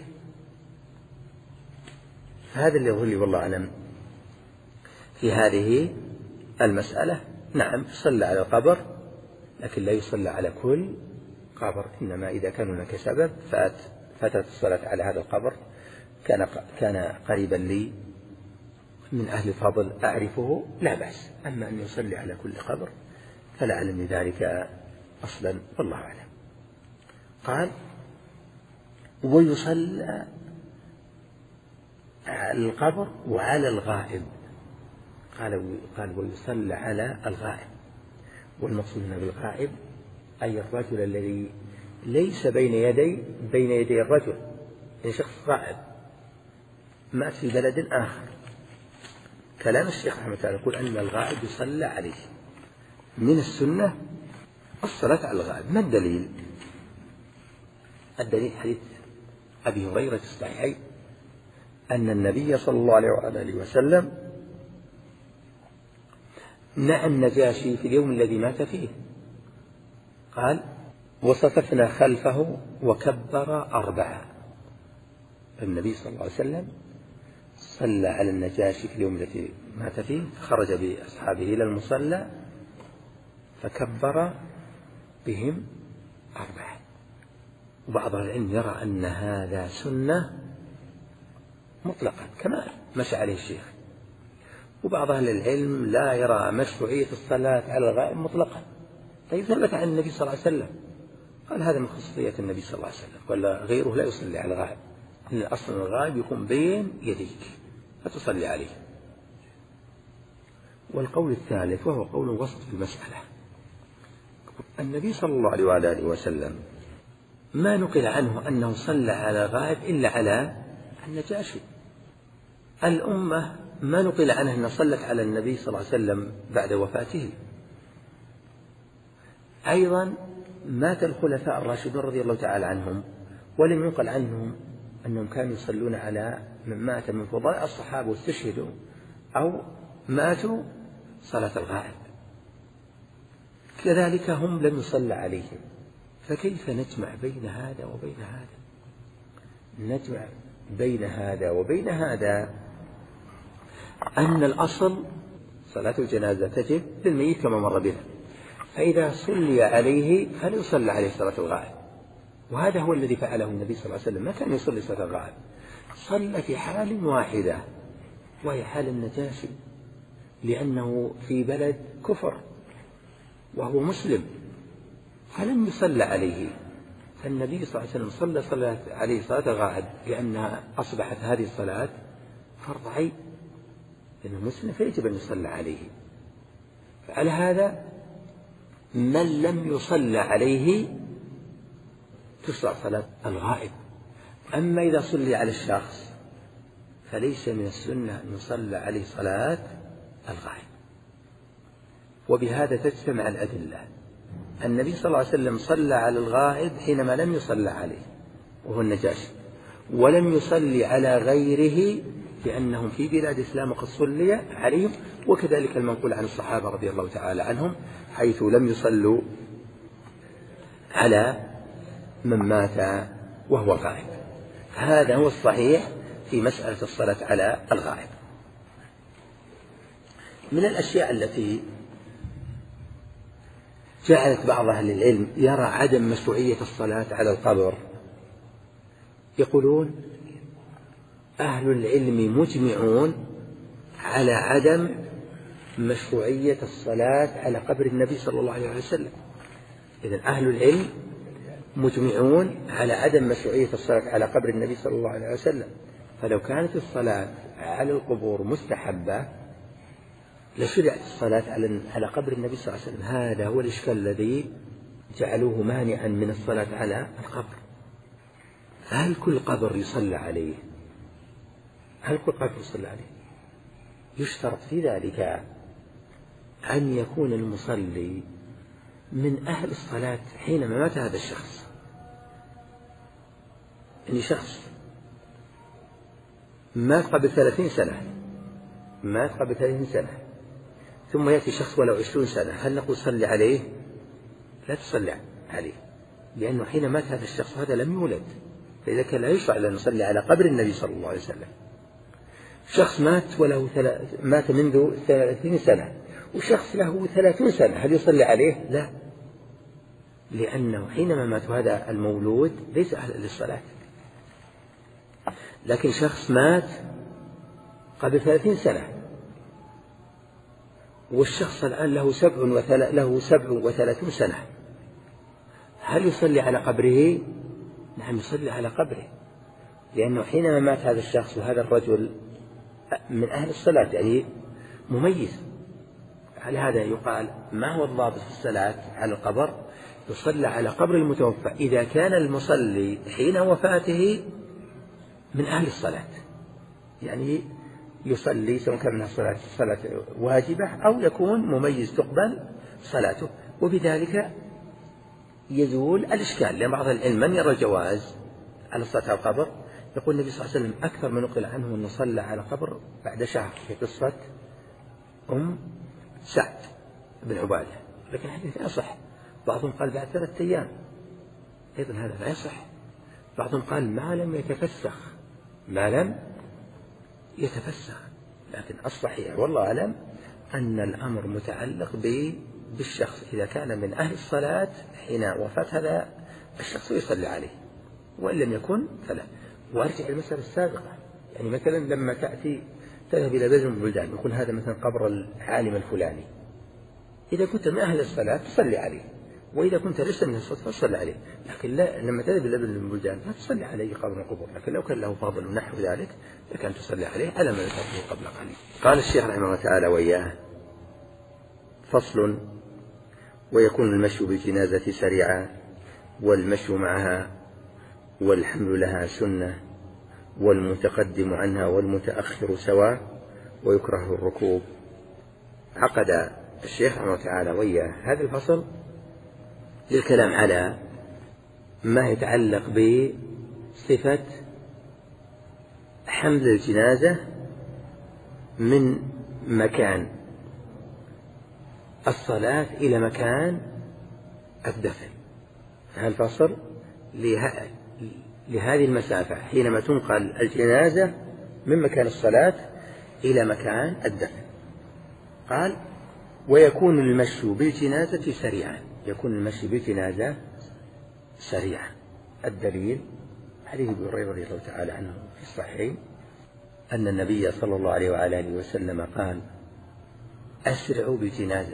هذا اللي هو اللي والله أعلم في هذه المسألة. نعم يصلى على القبر لكن لا يصلى على كل قبر، إنما إذا كان هناك سبب فات فترة الصلاة على هذا القبر كان كان قريبا لي من أهل الفضل أعرفه لا بأس، أما أن يصلي على كل قبر فلا أعلم ذلك أصلا والله أعلم. قال ويصلى على القبر وعلى الغائب، قال قال ويصلى على الغائب، والمقصود هنا بالغائب أي الرجل الذي ليس بين يدي بين يدي الرجل، يعني شخص غائب مات في بلد آخر. كلام الشيخ رحمه الله يقول أن الغائب يصلى عليه، من السنة الصلاة على الغائب. ما الدليل؟ الدليل حديث أبي هريرة في الصحيحين أن النبي صلى الله عليه وآله وسلم نعى النجاشي في اليوم الذي مات فيه، قال وصففنا خلفه وكبر أربعة. النبي صلى الله عليه وسلم صلى على النجاشي في اليوم الذي مات فيه، خرج بأصحابه إلى المصلى فكبر بهم أربعة. وبعض العلم يرى أن هذا سنة مطلقا كما مشى عليه الشيخ، وبعض أهل العلم لا يرى مشروعية الصلاة على الغائب مطلقا. طيب ثبت عن النبي صلى الله عليه وسلم قال هذا من خصوصية النبي صلى الله عليه وسلم، ولا غيره لا يصلي على الغائب، لأن أصلا الغائب يكون بين يديك فتصلي عليه. والقول الثالث وهو قول وسط في المسألة، النبي صلى الله عليه وآله وسلم ما نقل عنه أنه صلى على غائب إلا على النجاشي. الأمة ما نقل عنه أنه صلت على النبي صلى الله عليه وسلم بعد وفاته. أيضا مات الخلفاء الراشدون رضي الله تعالى عنهم ولم ينقل عنهم أنهم كانوا يصلون على من مات من فضلاء الصحابة واستشهدوا أو ماتوا صلاة الغائب. كذلك هم لم يصلى عليهم، فكيف نجمع بين هذا وبين هذا؟ نجمع بين هذا وبين هذا أن الأصل صلاة الجنازة تجب للميت كما مر بنا، فإذا صلي عليه فليصلى عليه صلاة الغائب، وهذا هو الذي فعله النبي صلى الله عليه وسلم، ما كان يصلي صلاة الغائب، صلى في حال واحدة وهي حال النجاشي، لأنه في بلد كفر وهو مسلم فلم يصلى عليه، فالنبي صلى الله عليه وسلم صلى صلاة عليه صلاة الغائب لأنها أصبحت هذه الصلاة فرض عين، لأنه مسلم فيجب أن يصلى عليه. فعلى هذا من لم يصلى عليه تشرع صلاة الغائب. أما إذا صلي على الشخص فليس من السنة أن يصلى عليه صلاة الغائب. وبهذا تجتمع الأدلة. النبي صلى الله عليه وسلم صلى على الغائب حينما لم يصلى عليه وهو النجاشي، ولم يصلي على غيره لأنهم في بلاد الإسلام قد صلي عليهم، وكذلك المنقول عن الصحابة رضي الله تعالى عنهم حيث لم يصلوا على من مات وهو غائب. هذا هو الصحيح في مسألة الصلاة على الغائب. من الأشياء التي جعلت بعض أهل العلم يرى عدم مشروعية الصلاة على القبر، يقولون أهل العلم مجمعون على عدم مشروعية الصلاة على قبر النبي صلى الله عليه وسلم. إذن أهل العلم مجمعون على عدم مشروعية الصلاة على قبر النبي صلى الله عليه وسلم، فلو كانت الصلاة على القبور مستحبة لشرعت الصلاة على قبر النبي صلى الله عليه وسلم. هذا هو الإشكال الذي جعلوه مانعا من الصلاة على القبر. هل كل قبر يصلى عليه؟ هل كل قبر يصلى عليه؟ يشترط في ذلك أن يكون المصلي من أهل الصلاة حينما مات هذا الشخص. يعني شخص مات قبل ثلاثين سنة مات قبل ثلاثين سنة ثم يأتي شخص ولو عشرون سنة، هل نقول صلي عليه؟ لا تصلي عليه، لأنه حين مات هذا الشخص هذا لم يولد، فإذا كان لا يشرع أن نصلي على قبر النبي صلى الله عليه وسلم. شخص مات وله ثل... مات منذ ثلاثين سنة وشخص له ثلاثون سنة، هل يصلي عليه؟ لا، لأنه حينما مات هذا المولود ليس أهلا للصلاة. لكن شخص مات قبل ثلاثين سنة والشخص الآن له سبع وثل... له سبع وثلاثون سنة، هل يصلي على قبره؟ نعم يصلي على قبره، لأنه حينما مات هذا الشخص وهذا الرجل من أهل الصلاة يعني مميز. على هذا يقال ما هو الضابط في الصلاة على القبر؟ يصلى على قبر المتوفى إذا كان المصلي حين وفاته من أهل الصلاة، يعني يصلي سواء كان منها صلاة صلاة واجبة أو يكون مميز تقبل صلاته، وبذلك يزول الإشكال. لأن بعض العلم من يرى الجواز على الصلاة على القبر يقول النبي صلى الله عليه وسلم أكثر من نقل عنه أنه صلى على قبر بعد شهر في قصة أم سعد بن عبادة، لكن الحديث لا يصح. بعضهم قال بعد ثلاثة أيام، أيضا هذا لا يصح. بعضهم قال ما لم يتفسخ ما لم يتفسخ لكن الصحيح والله أعلم أن الأمر متعلق بالشخص، إذا كان من أهل الصلاة حين وفاة هذا الشخص يصلي عليه، وإن لم يكن فلا. وأرجع المسألة السابقة، يعني مثلا لما تأتي تذهب إلى بلد من البلدان يقول هذا مثلا قبر العالم الفلاني، إذا كنت من أهل الصلاة تصلي عليه، وإذا كنت لست من الصلاة فتصلي عليه. لكن لا، لما تذهب إلى بلد من البلدان لا تصلي عليه قبر من القبور، لكن لو كان له فضل ونحو ذلك لكن تصلي عليه على ما ذكرته قبل قليل. قال الشيخ رحمه الله تعالى وإياه: فصل: ويكون المشي بالجنازة سريعا، والمشي معها والحمل لها سنة، والمتقدم عنها والمتأخر سواء، ويكره الركوب. عقد الشيخ رحمه الله تعالى وإياه هذا الفصل للكلام على ما يتعلق بصفة حمل الجنازة من مكان الصلاة إلى مكان الدفن. هالفصل لهذه المسافة حينما تنقل الجنازة من مكان الصلاة إلى مكان الدفن. قال ويكون المشي بالجنازة سريعا، يكون المشي بالجنازة سريعا. الدليل حديث أبي هريرة رضي الله تعالى عنه في الصحيحين أن النبي صلى الله عليه وعلى آله وسلم قال أسرعوا بالجنازة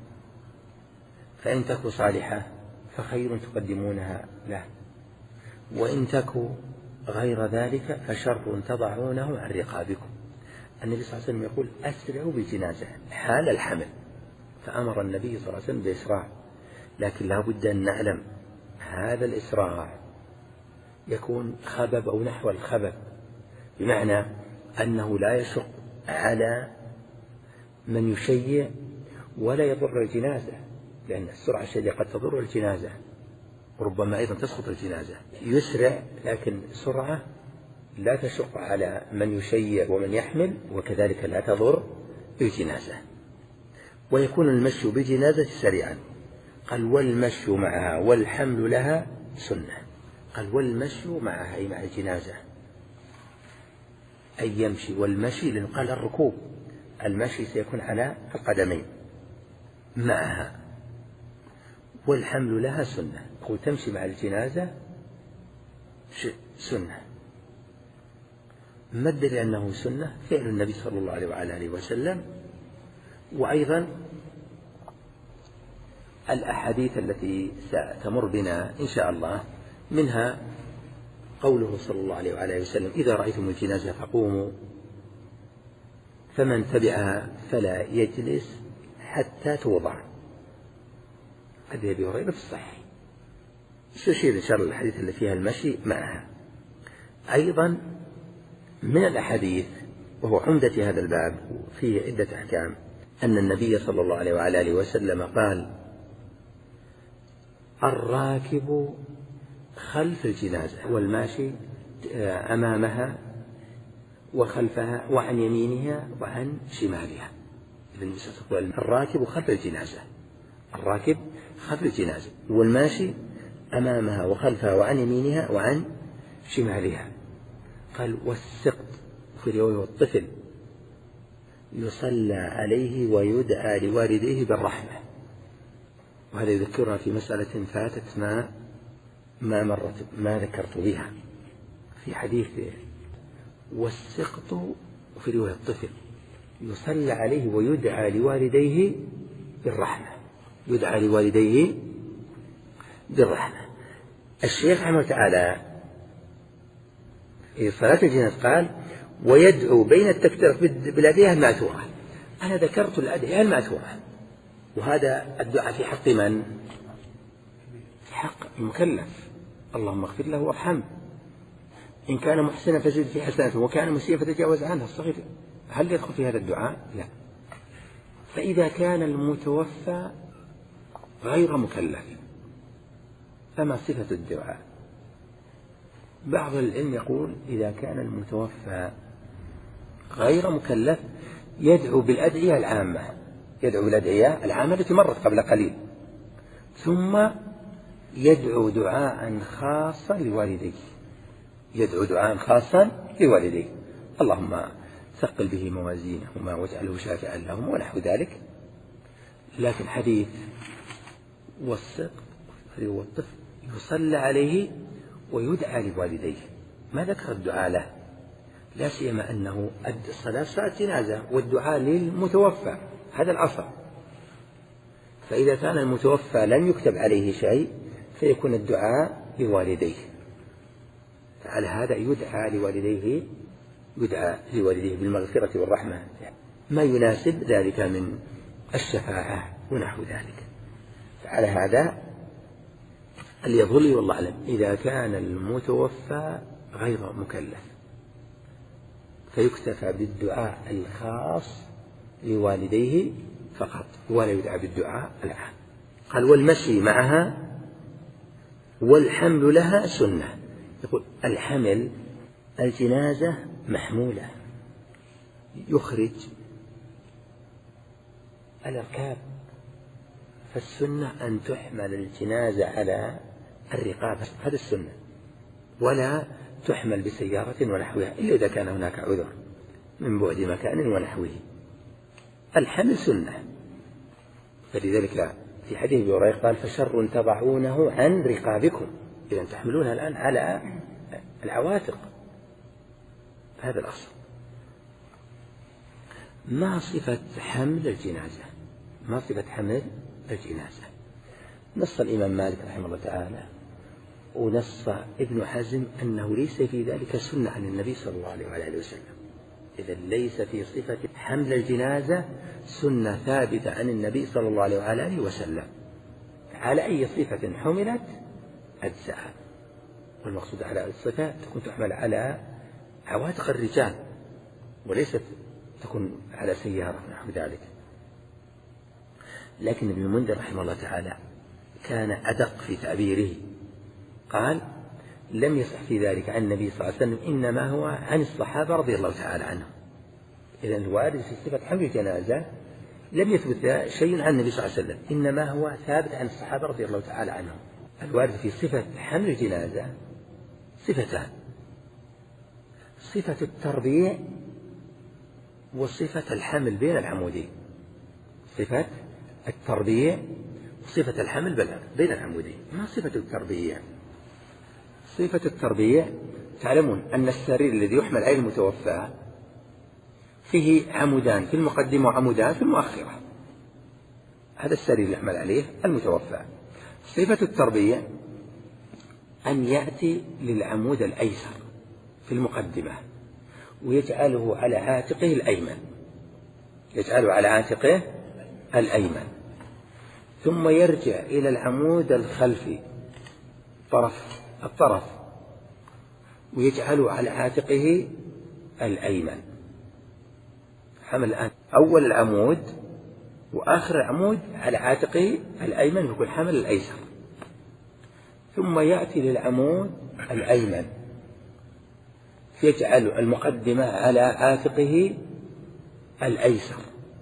فإن تك صالحة فخير تقدمونها له، وإن تك غير ذلك فشر تضعونه عن رقابكم. النبي صلى الله عليه وسلم يقول أسرعوا بالجنازة حال الحمل، فأمر النبي صلى الله عليه وسلم بإسراع، لكن لا بد أن نعلم هذا الإسراع يكون خبب أو نحو الخبب، بمعنى أنه لا يشق على من يشيع ولا يضر الجنازة، لأن السرعة الشديدة قد تضر الجنازة وربما أيضا تسقط الجنازة. يسرع لكن سرعة لا تشق على من يشيع ومن يحمل، وكذلك لا تضر الجنازة. ويكون المشي بالجنازة سريعا. قال والمشي معها والحمل لها سنة. قال والمشي معها أي مع الجنازة، أي يمشي. والمشي لأن قال الركوب، المشي سيكون على القدمين معها. والحمل لها سنة، قل تمشي مع الجنازة سنة. ما الدليل أنه سنة؟ فعل النبي صلى الله عليه وعلى آله وسلم، وأيضا الأحاديث التي ستمر بنا إن شاء الله، منها قوله صلى الله عليه وعلى آله وسلم إذا رأيتم الجنازة فقوموا فمن تبعها فلا يجلس حتى توضع. هذه أبي هريرة في الصحيح. سيشير إن شاء الله الحديث اللي فيها المشي معها. أيضا من الأحاديث وهو عمدة هذا الباب فيه عدة أحكام، أن النبي صلى الله عليه وعلى آله وسلم قال الراكب خلف الجنازة والماشي أمامها وخلفها وعن يمينها وعن شمالها. الراكب خلف الجنازة، الراكب خلف الجنازة والماشي أمامها وخلفها وعن يمينها وعن شمالها. قال والسقط في رواية والطفل يصلى عليه ويدعى لوالديه بالرحمة. وهذا يذكرنا في مسألة فاتت ما ما مرت ما ذكرت بها في حديث والسقط في رواية الطفل يصلى عليه ويدعى لوالديه بالرحمة، يدعى لوالديه بالرحمة. الشيخ رحمه الله تعالى في صلاة الجنازة قال ويدعو بين التكبيرات بالأدعية المأثورة. أنا ذكرت الأدعية المأثورة، وهذا الدعاء في حق من؟ في حق المكلف. اللهم اغفر له وارحمه، إن كان محسنا فزد في حسناته وكان مسيئا فتجاوز عنه الصغير. هل يدخل في هذا الدعاء؟ لا. فإذا كان المتوفى غير مكلف فما صفة الدعاء؟ بعض العلم يقول إذا كان المتوفى غير مكلف يدعو بالأدعية العامة، يدعو بالأدعية العامة التي مرت قبل قليل، ثم يدعو دعاء خاصا لوالديه، يدعو دعاء خاصا لوالديه، اللهم ثقل به موازينهما واجعله شافعا لهم ونحو ذلك. لكن حديث والسقط والطفل يصلى عليه ويدعى لوالديه ما ذكر الدعاء له، لا سيما أنه الصلاة صلاة جنازة والدعاء للمتوفى، هذا الأصل. فإذا كان المتوفى لم يكتب عليه شيء فيكون الدعاء لوالديه، فعلى هذا يدعى لوالديه، يدعى لوالديه بالمغفرة والرحمة ما يناسب ذلك من الشفاعة ونحو ذلك. فعلى هذا اللي يظل والله أعلم إذا كان المتوفى غير مكلف فيكتفى بالدعاء الخاص لوالديه فقط ولا يدعى بالدعاء العام. قال والمشي معها والحمل لها سنة. يقول الحمل الجنازة محمولة، يخرج الأركاب فالسنة أن تحمل الجنازة على الرقاب، هذا السنة، ولا تحمل بسيارة ونحوها إلا إذا كان هناك عذر من بعد مكان ونحوه. الحمل سنة، فلذلك في حديث أبي هريرة قال فشر تضعونه عن رقابكم، إذا تحملونها الآن على العواتق، هذا الأصل. ما صفة حمل الجنازة؟ ما صفة حمل الجنازة؟ نص الإمام مالك رحمه الله تعالى ونص ابن حزم أنه ليس في ذلك سنة عن النبي صلى الله عليه وآله وسلم. إذا ليس في صفة حمل الجنازة سنة ثابتة عن النبي صلى الله عليه وآله وسلم. على أي صفة حملت أجزاء، والمقصود على الصفة تكون تحمل على عواتق الرجال وليست تكون على سيارة نحو ذلك. لكن ابن المنذر رحمه الله تعالى كان أدق في تعبيره، قال لم يصح في ذلك عن النبي صلى الله عليه وسلم، إنما هو عن الصحابة رضي الله تعالى عنهم. إذن الوارد في صفة حمل الجنازة لم يثبت شيء عن النبي صلى الله عليه وسلم، إنما هو ثابت عن الصحابة رضي الله تعالى عنهم. الوارد في صفة حمل الجنازة صفتان: صفة التربيع وصفة الحمل بين العمودين. صفة التربيع وصفة الحمل بين العمودين. ما صفة التربيع؟ صفة التربيع تعلمون أن السرير الذي يحمل عليه المتوفى فيه عمودان في المقدمة وعمودان في المؤخرة، هذا السرير اللي يحمل عليه المتوفى. صفة التربيع أن يأتي للعمود الأيسر في المقدمة ويجعله على عاتقه الأيمن، يجعله على عاتقه الأيمن، ثم يرجع إلى العمود الخلفي طرف الطرف ويجعله على عاتقه الأيمن. حمل الآن أول العمود وآخر العمود على عاتقه الأيمن يكون حمل الأيسر، ثم يأتي للعمود الأيمن يجعل المقدمة على عاتقه الأيسر،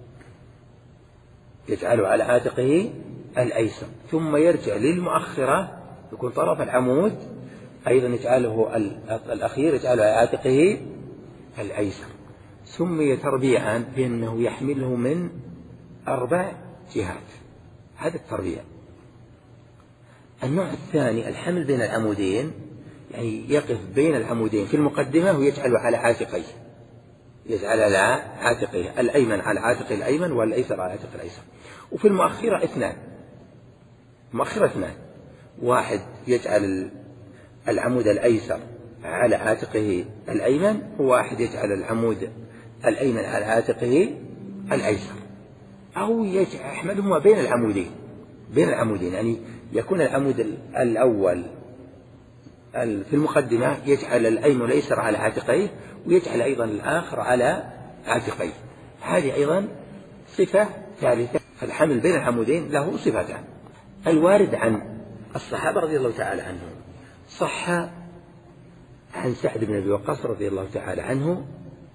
يجعله على عاتقه الأيسر، ثم يرجع للمؤخرة يكون طرف العمود أيضا يجعله الأخير يجعله على عاتقه الأيسر. سمي تربيعا بأنه يحمله من أربع جهات، هذا التربيع. النوع الثاني الحمل بين العمودين، يعني يقف بين العمودين في المقدمة ويجعله على عاتقيه، يجعل على عاتقه الأيمن على عاتقه الأيمن والأيسر على عاتقه الأيسر. وفي المؤخرة اثنان، مؤخرة اثنان، واحد يجعل العمود الأيسر على عاتقه الأيمن، وواحد يجعل العمود الأيمن على عاتقه الأيسر، أو يحملهما بين العمودين، بين العمودين يعني يكون العمود الأول في المقدمة يجعل الأيمن والأيسر على عاتقيه ويجعل أيضا الآخر على عاتقيه. هذه أيضا صفة ثالثة. فالحمل بين العمودين له صفتان. الوارد عن الصحابة رضي الله تعالى عنهم، صح عن سعد بن أبي وقاص رضي الله تعالى عنه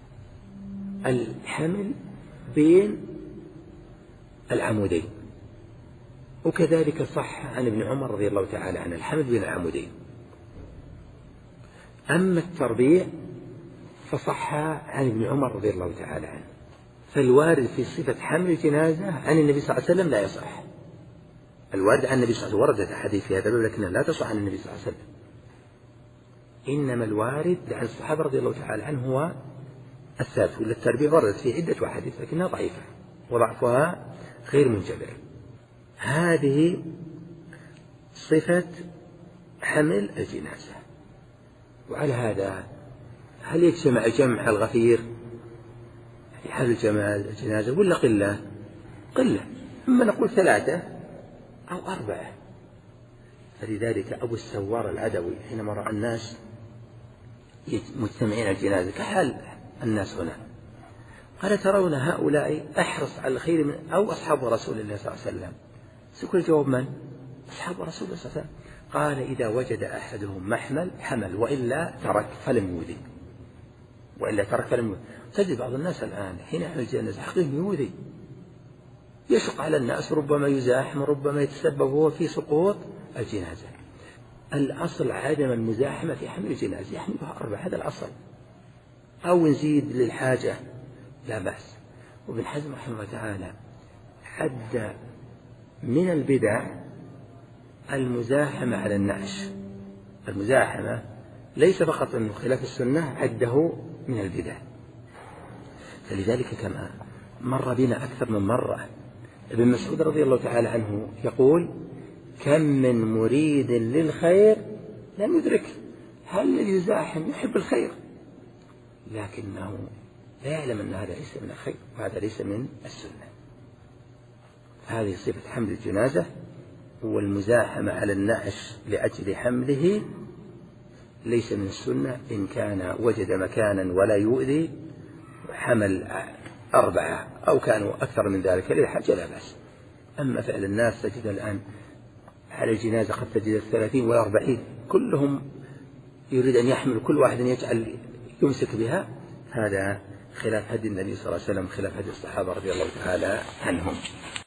الحمل بين العمودين، وكذلك صح عن ابن عمر رضي الله تعالى عنه الحمل بين العمودين. أما التربيع فصح عن ابن عمر رضي الله تعالى عنه. فالوارد في صفة حمل الجنازة عن النبي صلى الله عليه وسلم لا يصح. الوارد عن النبي صلى الله عليه وسلم وردت أحاديث في هذا لكنها لا تصح عن النبي صلى الله عليه وسلم. إنما الوارد عن الصحابة رضي الله تعالى عنه هو الثابت، ولا التربيع وردت في عدة أحاديث لكنها ضعيفة وضعفها غير منجبر. هذه صفة حمل الجنازة. وعلى هذا هل يجتمع جمع الغفير في حمل الجنازة ولا قلة؟ قلة، أما نقول ثلاثة أو أربعة. فلذلك أبو السوار العدوي حينما رأى الناس مجتمعين الجنازة كحال الناس هنا قال ترون هؤلاء أحرص على الخير من أو أصحاب رسول الله صلى الله عليه وسلم؟ سكر الجواب من؟ أصحاب رسول الله صلى الله عليه وسلم. قال إذا وجد أحدهم محمل حمل وإلا ترك فلم يؤذي، وإلا ترك فلم يؤذي. تجد بعض الناس الآن حين يحمل الجنازة حقيقة يؤذي، يشق على الناس، ربما يزاحم وربما يتسبب هو في سقوط الجنازة. الأصل عدم المزاحمة في حمل الجنازة، يحملها أربعة، هذا الأصل، أو نزيد للحاجة لا بأس. وابن حزم رحمه الله تعالى حد من البدع المزاحمة على النعش. المزاحمة ليس فقط أنه خلاف السنة، عده من البدع. فلذلك كما مر بنا أكثر من مرة ابن مسعود رضي الله تعالى عنه يقول: كم من مريد للخير لم يدركه. هل يزاحم يحب الخير لكنه لا يعلم أن هذا ليس من الخير وهذا ليس من السنة. هذه صفة حمل الجنازة. والمزاحمة على النعش لأجل حمله ليس من السنة. إن كان وجد مكانا ولا يؤذي حمل أربعة أو كانوا أكثر من ذلك للحاجة لا بأس. أما فعل الناس تجد الآن على الجنازة قد تجد الثلاثين والأربعين كلهم يريد أن يحمل، كل واحد يجعل يمسك بها، هذا خلاف هدي النبي صلى الله عليه وسلم، خلاف هدي الصحابة رضي الله تعالى عنهم.